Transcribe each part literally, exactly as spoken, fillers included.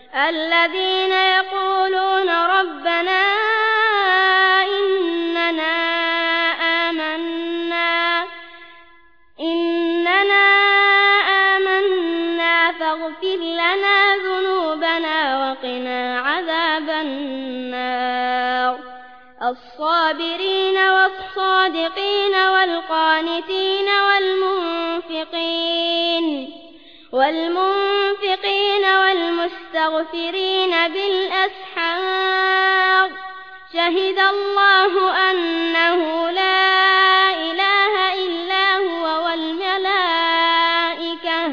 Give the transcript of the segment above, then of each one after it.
الذين يقولون ربنا إننا آمنا إننا آمنا فاغفر لنا ذنوبنا وقنا عذاب النار الصابرين والصادقين والقانتين والمنفقين والمنفقين والمستغفرين بالأسحار شهد الله أنه لا إله إلا هو والملائكة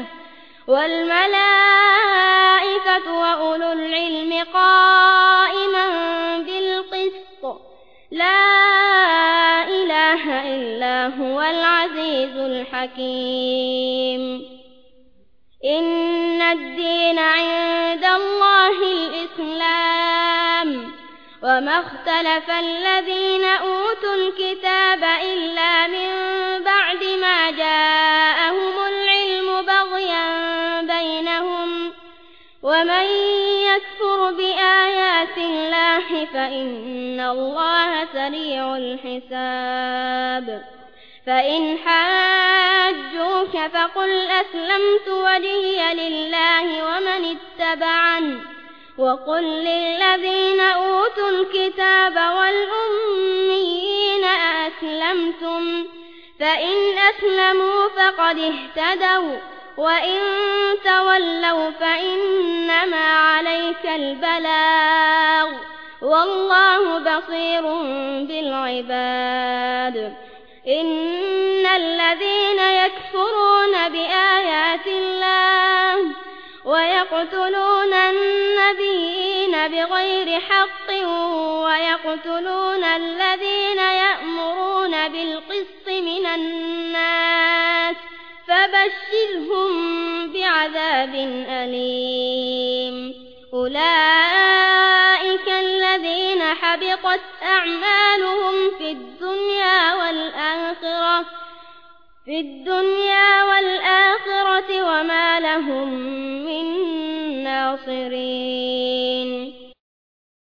والملائكة وأولو العلم قائما بالقسط لا إله إلا هو العزيز الحكيم إن الدين عند الله الإسلام وما اختلف الذين أوتوا الكتاب إلا من بعد ما جاءهم العلم بغيا بينهم ومن يكفر بآيات الله فإن الله سريع الحساب فإن حاجوك فقل أسلمت وجهي لله ومن اتبعني وقل للذين أوتوا الكتاب والأميين أأسلمتم فإن أسلموا فقد اهتدوا وإن تولوا فإنما عليك البلاغ والله بصير بالعباد إن الذين يكفرون بآيات الله ويقتلون النبيين بغير حق ويقتلون الذين يأمرون بالقسط من الناس فبشرهم بعذاب أليم أولئك الذين حبطت أعمالهم في الدنيا والآخرة في الدنيا والآخرة وما لهم من ناصرين